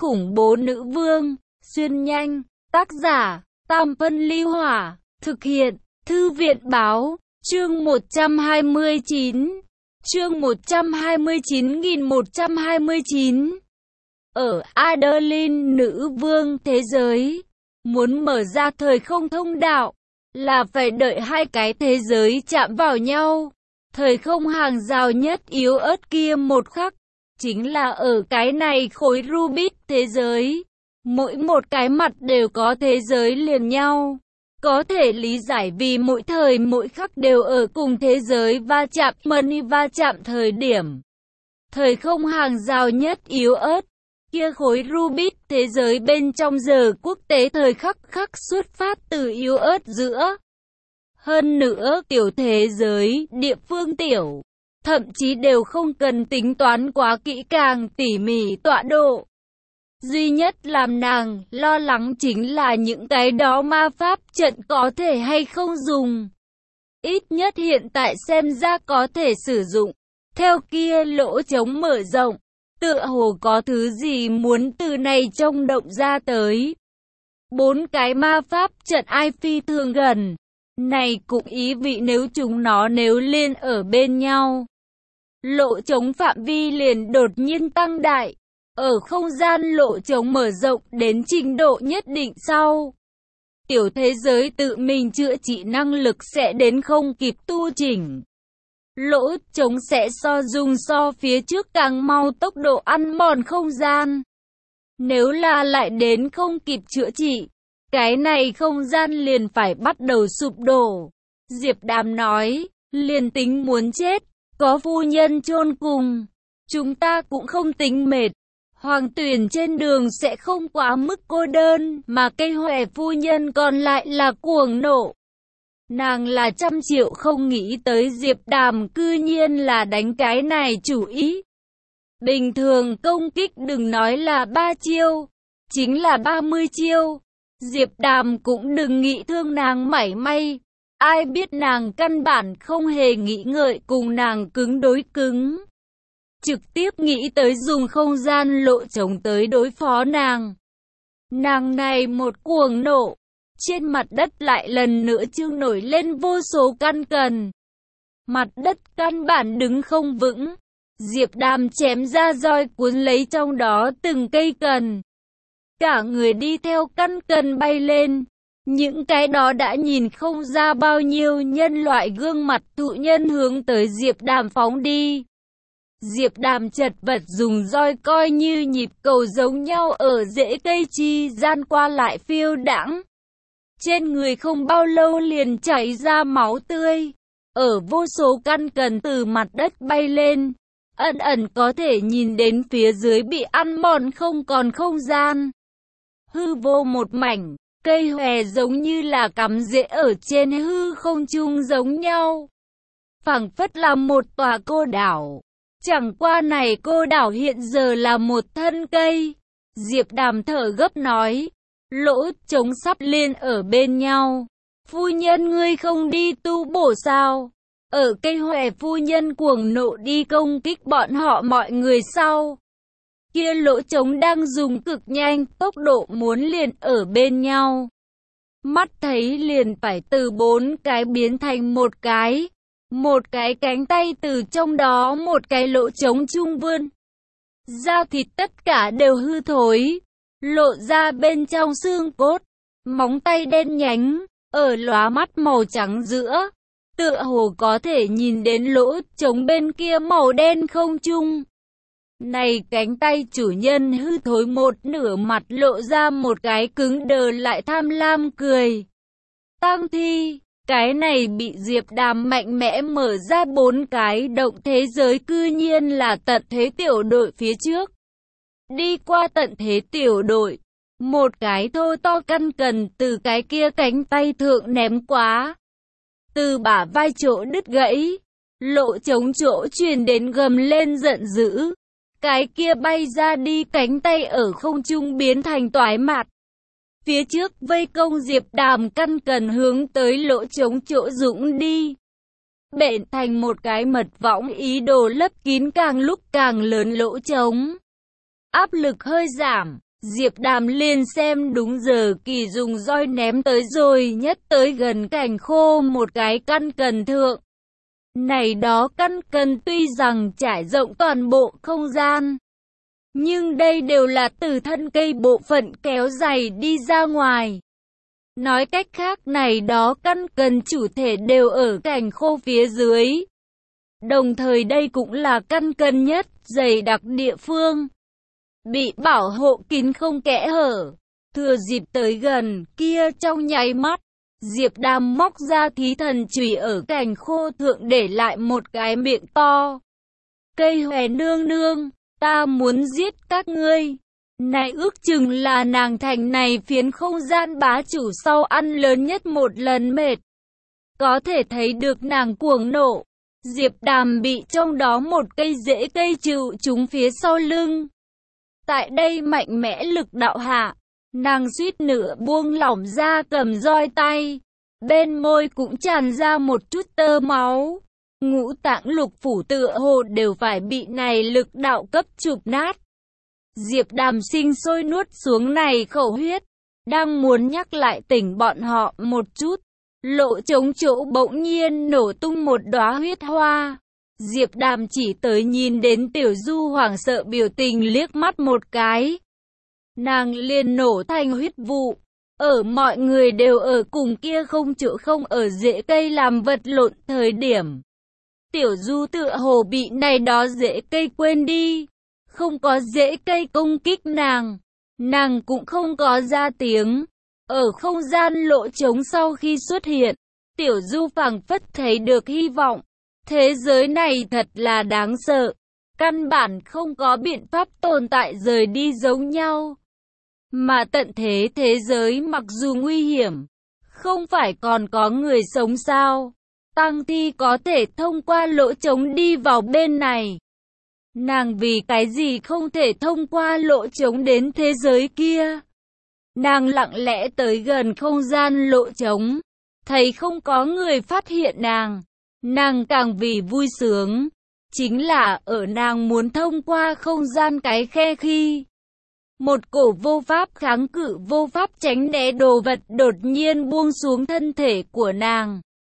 khủng bố nữ vương, xuyên nhanh, tác giả, Tam Phân Ly Hỏa, thực hiện, Thư viện Báo, chương 129, chương 129.129. Ở Adeline nữ vương thế giới, muốn mở ra thời không thông đạo, là phải đợi hai cái thế giới chạm vào nhau. Thời không hàng rào nhất yếu ớt kia một khắc, chính là ở cái này khối Rubik thế giới. Mỗi một cái mặt đều có thế giới liền nhau. Có thể lý giải vì mỗi thời mỗi khắc đều ở cùng thế giới va chạm, va chạm thời điểm. Thời không hàng rào nhất yếu ớt, kia khối Rubik thế giới bên trong giờ quốc tế thời khắc khắc xuất phát từ yếu ớt giữa. Hơn nữa tiểu thế giới, địa phương tiểu, thậm chí đều không cần tính toán quá kỹ càng tỉ mỉ tọa độ. Duy nhất làm nàng lo lắng chính là những cái đó ma pháp trận có thể hay không dùng. Ít nhất hiện tại xem ra có thể sử dụng. Theo kia lỗ trống mở rộng, tựa hồ có thứ gì muốn từ này trông động ra tới. 4 cái ma pháp trận ai phi thường gần. Này cũng ý vị nếu chúng nó liên ở bên nhau, lỗ trống phạm vi liền đột nhiên tăng đại. Ở không gian lỗ trống mở rộng đến trình độ nhất định sau, tiểu thế giới tự mình chữa trị năng lực sẽ đến không kịp tu chỉnh. Lỗ trống sẽ dùng so phía trước càng mau tốc độ ăn mòn không gian. Nếu là lại đến không kịp chữa trị, cái này không gian liền phải bắt đầu sụp đổ. Diệp Đàm nói, liền tính muốn chết, có phu nhân chôn cùng, chúng ta cũng không tính mệt. Hoàng Tuyển trên đường sẽ không quá mức cô đơn, mà cây Huệ phu nhân còn lại là cuồng nộ. Nàng là 100 triệu không nghĩ tới Diệp Đàm cư nhiên là đánh cái này chủ ý. Bình thường công kích đừng nói là 3 chiêu, chính là 30 chiêu. Diệp Đàm cũng đừng nghĩ thương nàng mảy may. Ai biết nàng căn bản không hề nghĩ ngợi cùng nàng cứng đối cứng. Trực tiếp nghĩ tới dùng không gian lỗ trống tới đối phó nàng. Nàng này một cuồng nộ. Trên mặt đất lại lần nữa trưng nổi lên vô số căn cần. Mặt đất căn bản đứng không vững. Diệp Đàm chém ra roi cuốn lấy trong đó từng cây cần. Cả người đi theo căn cần bay lên. Những cái đó đã nhìn không ra bao nhiêu nhân loại gương mặt thụ nhân hướng tới Diệp Đàm phóng đi. Diệp Đàm chật vật dùng roi coi như nhịp cầu giống nhau ở rễ cây chi gian qua lại phiêu đãng. Trên người không bao lâu liền chảy ra máu tươi. Ở vô số căn cần từ mặt đất bay lên. Ẩn ẩn có thể nhìn đến phía dưới bị ăn mòn không còn không gian. Hư vô một mảnh, cây hòe giống như là cắm rễ ở trên hư không trung giống nhau. Phảng phất là một tòa cô đảo. Chẳng qua này cô đảo hiện giờ là một thân cây. Diệp Đàm thở gấp nói, lỗ trống sắp liên ở bên nhau. Phu nhân ngươi không đi tu bổ sao? Ở cây hòe phu nhân cuồng nộ đi công kích bọn họ mọi người sau. Kia lỗ trống đang dùng cực nhanh tốc độ muốn liền ở bên nhau. Mắt thấy liền phải từ 4 cái biến thành một cái. Một cái cánh tay từ trong đó một cái lỗ trống trung vươn. Da thịt tất cả đều hư thối. Lộ ra bên trong xương cốt. Móng tay đen nhánh, ở lóa mắt màu trắng giữa. Tựa hồ có thể nhìn đến lỗ trống bên kia màu đen không trung. Này cánh tay chủ nhân hư thối một nửa mặt lộ ra một cái cứng đờ lại tham lam cười. Tang thi, cái này bị Diệp Đàm mạnh mẽ mở ra 4 cái động thế giới cư nhiên là tận thế tiểu đội phía trước. Đi qua tận thế tiểu đội, một cái thô to căn cần từ cái kia cánh tay thượng ném quá. Từ bả vai chỗ đứt gãy, lỗ trống chỗ truyền đến gầm lên giận dữ. Cái kia bay ra đi cánh tay ở không trung biến thành toái mạt. Phía trước vây công Diệp Đàm căn cần hướng tới lỗ trống chỗ dũng đi. Bện thành một cái mật võng ý đồ lấp kín càng lúc càng lớn lỗ trống. Áp lực hơi giảm, Diệp Đàm liền xem đúng giờ kỳ dùng roi ném tới rồi nhất tới gần cành khô một cái căn cần thượng. Này đó căn cần tuy rằng trải rộng toàn bộ không gian, nhưng đây đều là từ thân cây bộ phận kéo dày đi ra ngoài. Nói cách khác này đó căn cần chủ thể đều ở cành khô phía dưới. Đồng thời đây cũng là căn cần nhất dày đặc địa phương, bị bảo hộ kín không kẽ hở. Thừa dịp tới gần kia trong nháy mắt, Diệp Đàm móc ra thí thần chùy ở cành khô thượng để lại một cái miệng to. Cây hòe nương nương, ta muốn giết các ngươi. Này ước chừng là nàng thành này phiến không gian bá chủ sau ăn lớn nhất một lần mệt. Có thể thấy được nàng cuồng nộ. Diệp Đàm bị trong đó một cây rễ cây trụ trúng phía sau lưng. Tại đây mạnh mẽ lực đạo hạ, nàng suýt nữa buông lỏng ra cầm roi tay. Bên môi cũng tràn ra một chút tơ máu. Ngũ tạng lục phủ tựa hồ đều phải bị này lực đạo cấp chụp nát. Diệp Đàm sinh sôi nuốt xuống này khẩu huyết, đang muốn nhắc lại tỉnh bọn họ một chút. Lộ trống chỗ bỗng nhiên nổ tung một đóa huyết hoa. Diệp Đàm chỉ tới nhìn đến Tiểu Du hoảng sợ biểu tình liếc mắt một cái. Nàng liền nổ thành huyết vụ. Ở mọi người đều ở cùng kia không chỗ không ở rễ cây làm vật lộn thời điểm. Tiểu Du tựa hồ bị này đó rễ cây quên đi. Không có rễ cây công kích nàng. Nàng cũng không có ra tiếng. Ở không gian lỗ trống sau khi xuất hiện, Tiểu Du phảng phất thấy được hy vọng. Thế giới này thật là đáng sợ. Căn bản không có biện pháp tồn tại rời đi giống nhau. Mà tận thế thế giới mặc dù nguy hiểm, không phải còn có người sống sao? Tang Thi có thể thông qua lỗ trống đi vào bên này. Nàng vì cái gì không thể thông qua lỗ trống đến thế giới kia? Nàng lặng lẽ tới gần không gian lỗ trống, thấy không có người phát hiện nàng. Nàng càng vì vui sướng, chính là ở nàng muốn thông qua không gian cái khe khi một cổ vô pháp kháng cự vô pháp tránh né đồ vật đột nhiên buông xuống thân thể của nàng.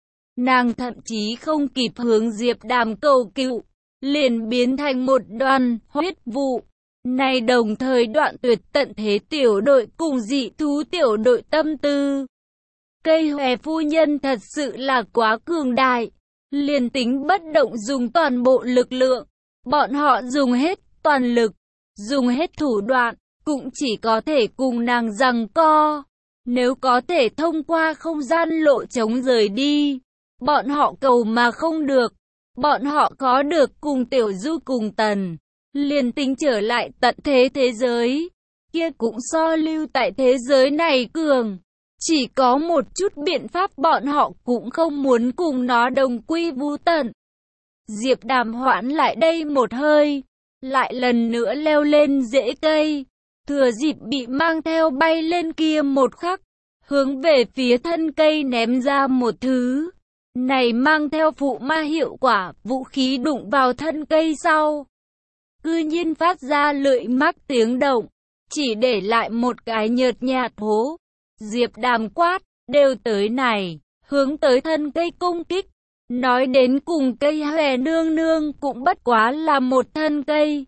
Nàng thậm chí không kịp hướng Diệp Đàm cầu cứu, liền biến thành một đoàn huyết vụ. Này đồng thời đoạn tuyệt tận thế tiểu đội cùng dị thú tiểu đội tâm tư. Cây hòe phu nhân thật sự là quá cường đại. Liền tính bất động dùng toàn bộ lực lượng, bọn họ dùng hết toàn lực, dùng hết thủ đoạn, cũng chỉ có thể cùng nàng giằng co. Nếu có thể thông qua không gian lộ trống rời đi, bọn họ cầu mà không được. Bọn họ có được cùng Tiểu Du cùng Tần, liền tính trở lại tận thế thế giới, kia cũng so lưu tại thế giới này cường. Chỉ có một chút biện pháp bọn họ cũng không muốn cùng nó đồng quy vu tận. Diệp Đàm hoãn lại đây một hơi, lại lần nữa leo lên rễ cây, thừa dịp bị mang theo bay lên kia một khắc, hướng về phía thân cây ném ra một thứ. Này mang theo phụ ma hiệu quả, vũ khí đụng vào thân cây sau, cư nhiên phát ra lưỡi mắc tiếng động, chỉ để lại một cái nhợt nhạt hố. Diệp Đàm quát, đều tới này, hướng tới thân cây công kích. Nói đến cùng cây hòe nương nương cũng bất quá là một thân cây.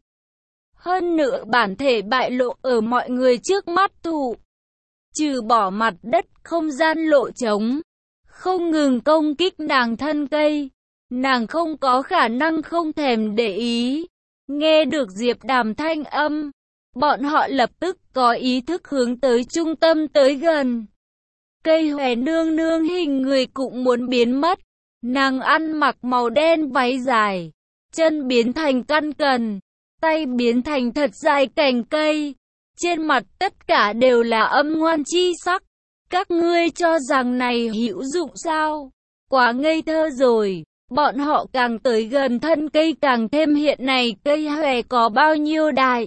Hơn nữa bản thể bại lộ ở mọi người trước mắt thụ. Trừ bỏ mặt đất không gian lộ trống, không ngừng công kích nàng thân cây. Nàng không có khả năng không thèm để ý. Nghe được Diệp Đàm thanh âm, bọn họ lập tức có ý thức hướng tới trung tâm tới gần. Cây hòe nương nương hình người cũng muốn biến mất. Nàng ăn mặc màu đen váy dài, chân biến thành căn cần, tay biến thành thật dài cành cây. Trên mặt tất cả đều là âm ngoan chi sắc. Các ngươi cho rằng này hữu dụng sao? Quá ngây thơ rồi. Bọn họ càng tới gần thân cây càng thêm hiện này cây hòe có bao nhiêu đại.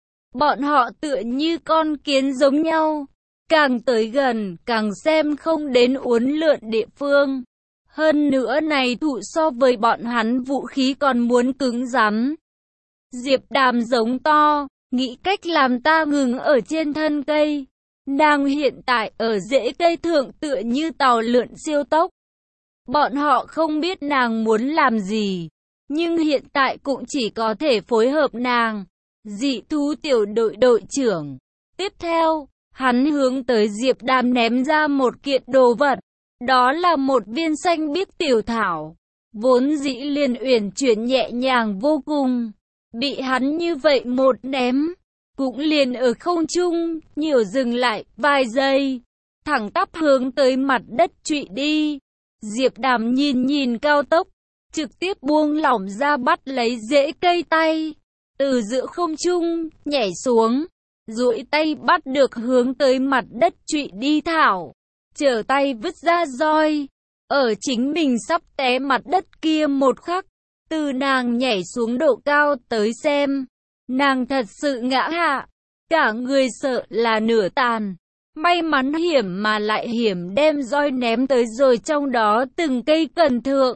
Bọn họ tựa như con kiến giống nhau. Càng tới gần càng xem không đến uốn lượn địa phương. Hơn nữa này thụ so với bọn hắn vũ khí còn muốn cứng rắn. Diệp Đàm giống to, nghĩ cách làm ta ngừng ở trên thân cây. Nàng hiện tại ở rễ cây thượng tựa như tàu lượn siêu tốc. Bọn họ không biết nàng muốn làm gì, nhưng hiện tại cũng chỉ có thể phối hợp nàng. Dị thú tiểu đội đội trưởng. Tiếp theo, hắn hướng tới Diệp Đàm ném ra một kiện đồ vật. Đó là một viên xanh biếc tiểu thảo. Vốn dĩ liền uyển chuyển nhẹ nhàng vô cùng. Bị hắn như vậy một ném, cũng liền ở không trung, nhiều dừng lại vài giây. Thẳng tắp hướng tới mặt đất trụy đi. Diệp Đàm nhìn nhìn cao tốc, trực tiếp buông lỏng ra bắt lấy rễ cây tay. Từ giữa không trung, nhảy xuống, duỗi tay bắt được hướng tới mặt đất trụy đi thảo. Trở tay vứt ra roi. Ở chính mình sắp té mặt đất kia một khắc, từ nàng nhảy xuống độ cao tới xem. Nàng thật sự ngã hạ, cả người sợ là nửa tàn. May mắn hiểm mà lại hiểm đem roi ném tới rồi trong đó từng cây cần thượng.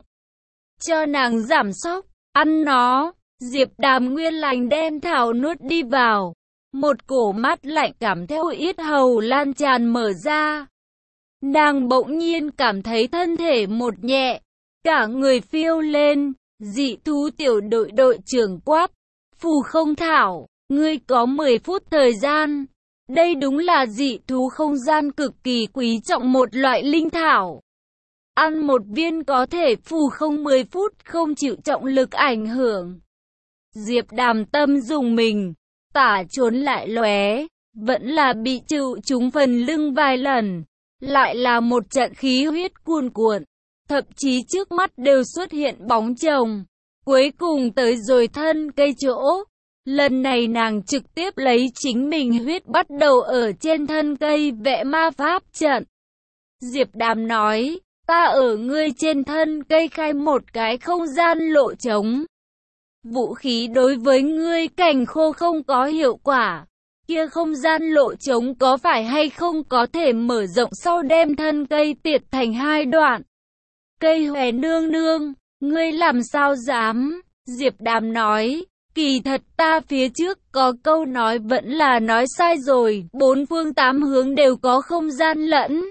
Cho nàng giảm sốc, ăn nó. Diệp Đàm nguyên lành đem thảo nuốt đi vào. Một cổ mát lạnh cảm theo yết hầu lan tràn mở ra. Nàng bỗng nhiên cảm thấy thân thể một nhẹ, cả người phiêu lên. Dị thú tiểu đội đội trưởng quát, phù không thảo, ngươi có 10 phút thời gian. Đây đúng là dị thú không gian cực kỳ quý trọng một loại linh thảo. Ăn một viên có thể phù không 10 phút không chịu trọng lực ảnh hưởng. Diệp Đàm tâm dùng mình, tả trốn lại lóe, vẫn là bị chịu trúng phần lưng vài lần. Lại là một trận khí huyết cuồn cuộn, thậm chí trước mắt đều xuất hiện bóng chồng. Cuối cùng tới rồi thân cây chỗ. Lần này nàng trực tiếp lấy chính mình huyết bắt đầu ở trên thân cây vẽ ma pháp trận. Diệp Đàm nói, ta ở ngươi trên thân cây khai một cái không gian lộ trống. Vũ khí đối với ngươi cành khô không có hiệu quả. Kia không gian lộ trống có phải hay không có thể mở rộng sau đem thân cây tiệt thành hai đoạn. Cây hòe nương nương, ngươi làm sao dám? Diệp Đàm nói, kỳ thật ta phía trước có câu nói vẫn là nói sai rồi. 4 phương 8 hướng đều có không gian lẫn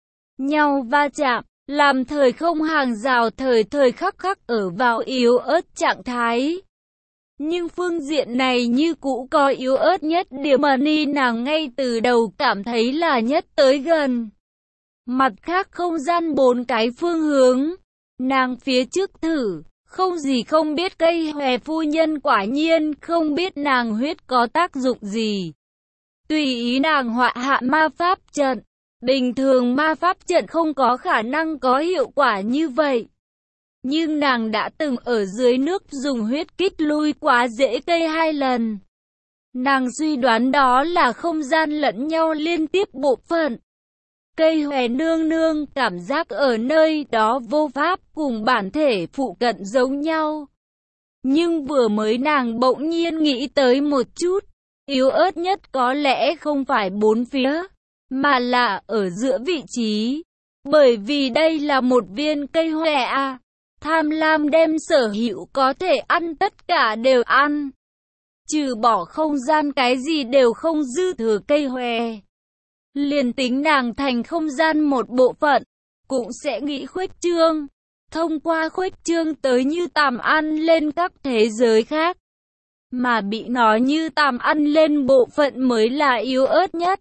nhau va chạm, làm thời không hàng rào thời khắc khắc ở vào yếu ớt trạng thái. Nhưng phương diện này như cũ có yếu ớt nhất điểm mà nàng ngay từ đầu cảm thấy là nhất tới gần. Mặt khác không gian 4 cái phương hướng, nàng phía trước thử, không gì không biết cây hòe phu nhân quả nhiên không biết nàng huyết có tác dụng gì. Tùy ý nàng họa hạ ma pháp trận, bình thường ma pháp trận không có khả năng có hiệu quả như vậy. Nhưng nàng đã từng ở dưới nước dùng huyết kích lui quá rễ cây 2 lần. Nàng suy đoán đó là không gian lẫn nhau liên tiếp bộ phận. Cây hòe nương nương cảm giác ở nơi đó vô pháp cùng bản thể phụ cận giống nhau. Nhưng vừa mới nàng bỗng nhiên nghĩ tới một chút, yếu ớt nhất có lẽ không phải 4 phía, mà là ở giữa vị trí. Bởi vì đây là một viên cây hòe à. Tham lam đem sở hữu có thể ăn tất cả đều ăn. Trừ bỏ không gian cái gì đều không dư thừa cây hòe. Liền tính nàng thành không gian một bộ phận, cũng sẽ nghĩ khuếch trương. Thông qua khuếch trương tới như tàm ăn lên các thế giới khác. Mà bị nói như tàm ăn lên bộ phận mới là yếu ớt nhất.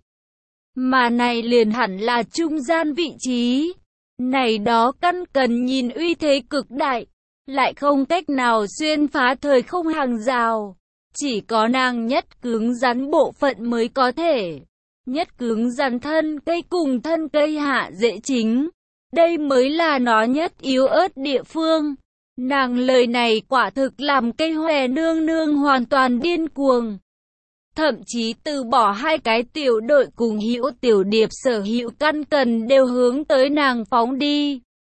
Mà này liền hẳn là trung gian vị trí. Này đó căn cần nhìn uy thế cực đại, lại không cách nào xuyên phá thời không hàng rào. Chỉ có nàng nhất cứng rắn bộ phận mới có thể. Nhất cứng rắn thân cây cùng thân cây hạ dễ chính. Đây mới là nó nhất yếu ớt địa phương. Nàng lời này quả thực làm cây hòe nương nương hoàn toàn điên cuồng. Thậm chí từ bỏ 2 cái tiểu đội cùng hữu tiểu điệp sở hữu căn cần đều hướng tới nàng phóng đi.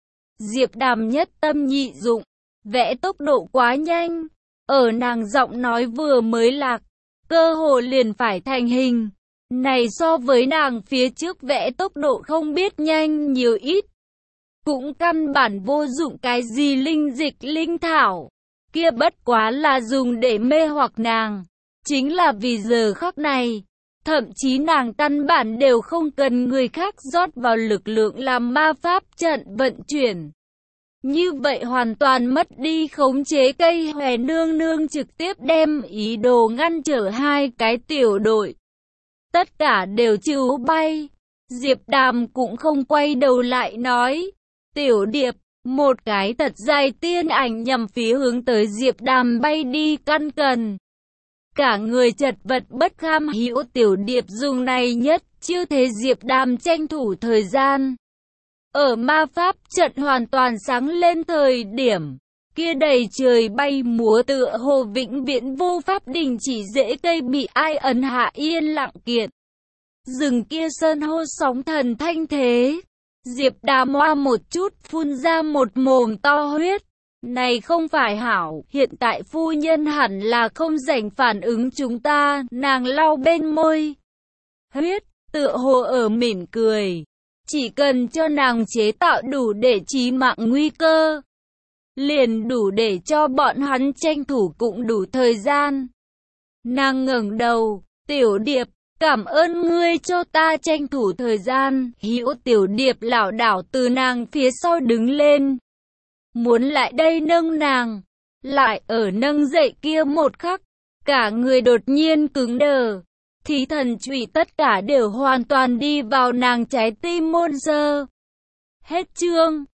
Diệp Đàm nhất tâm nhị dụng, vẽ tốc độ quá nhanh. Ở nàng giọng nói vừa mới lạc, cơ hồ liền phải thành hình. Này so với nàng phía trước vẽ tốc độ không biết nhanh nhiều ít. Cũng căn bản vô dụng cái gì linh dịch linh thảo. Kia bất quá là dùng để mê hoặc nàng. Chính là vì giờ khắc này, thậm chí nàng căn bản đều không cần người khác rót vào lực lượng làm ma pháp trận vận chuyển. Như vậy hoàn toàn mất đi khống chế, cây hòe nương nương trực tiếp đem ý đồ ngăn trở hai cái tiểu đội. Tất cả đều trừ bay. Diệp Đàm cũng không quay đầu lại nói. Tiểu Điệp, một cái thật dài tiên ảnh nhằm phía hướng tới Diệp Đàm bay đi căn cần. Cả người chật vật bất kham hữu. Tiểu Điệp dùng này nhất chiêu thế Diệp Đàm tranh thủ thời gian. Ở ma pháp trận hoàn toàn sáng lên thời điểm kia đầy trời bay múa tựa hồ vĩnh viễn vô pháp đình chỉ, rễ cây bị ai ấn hạ yên lặng kiện. Rừng kia sơn hô sóng thần thanh thế. Diệp Đàm hoa một chút phun ra một mồm to huyết. Này không phải hảo, hiện tại phu nhân hẳn là không rảnh phản ứng chúng ta, nàng lau bên môi. Huyết, tựa hồ ở mỉm cười. Chỉ cần cho nàng chế tạo đủ để chí mạng nguy cơ, liền đủ để cho bọn hắn tranh thủ cũng đủ thời gian. Nàng ngẩng đầu, Tiểu Điệp, cảm ơn ngươi cho ta tranh thủ thời gian. Hữu. Tiểu Điệp lảo đảo từ nàng phía sau đứng lên, muốn lại đây nâng nàng, lại ở nâng dậy kia một khắc, cả người đột nhiên cứng đờ. Thí thần chủy tất cả đều hoàn toàn đi vào nàng trái tim môn dơ. Hết chương.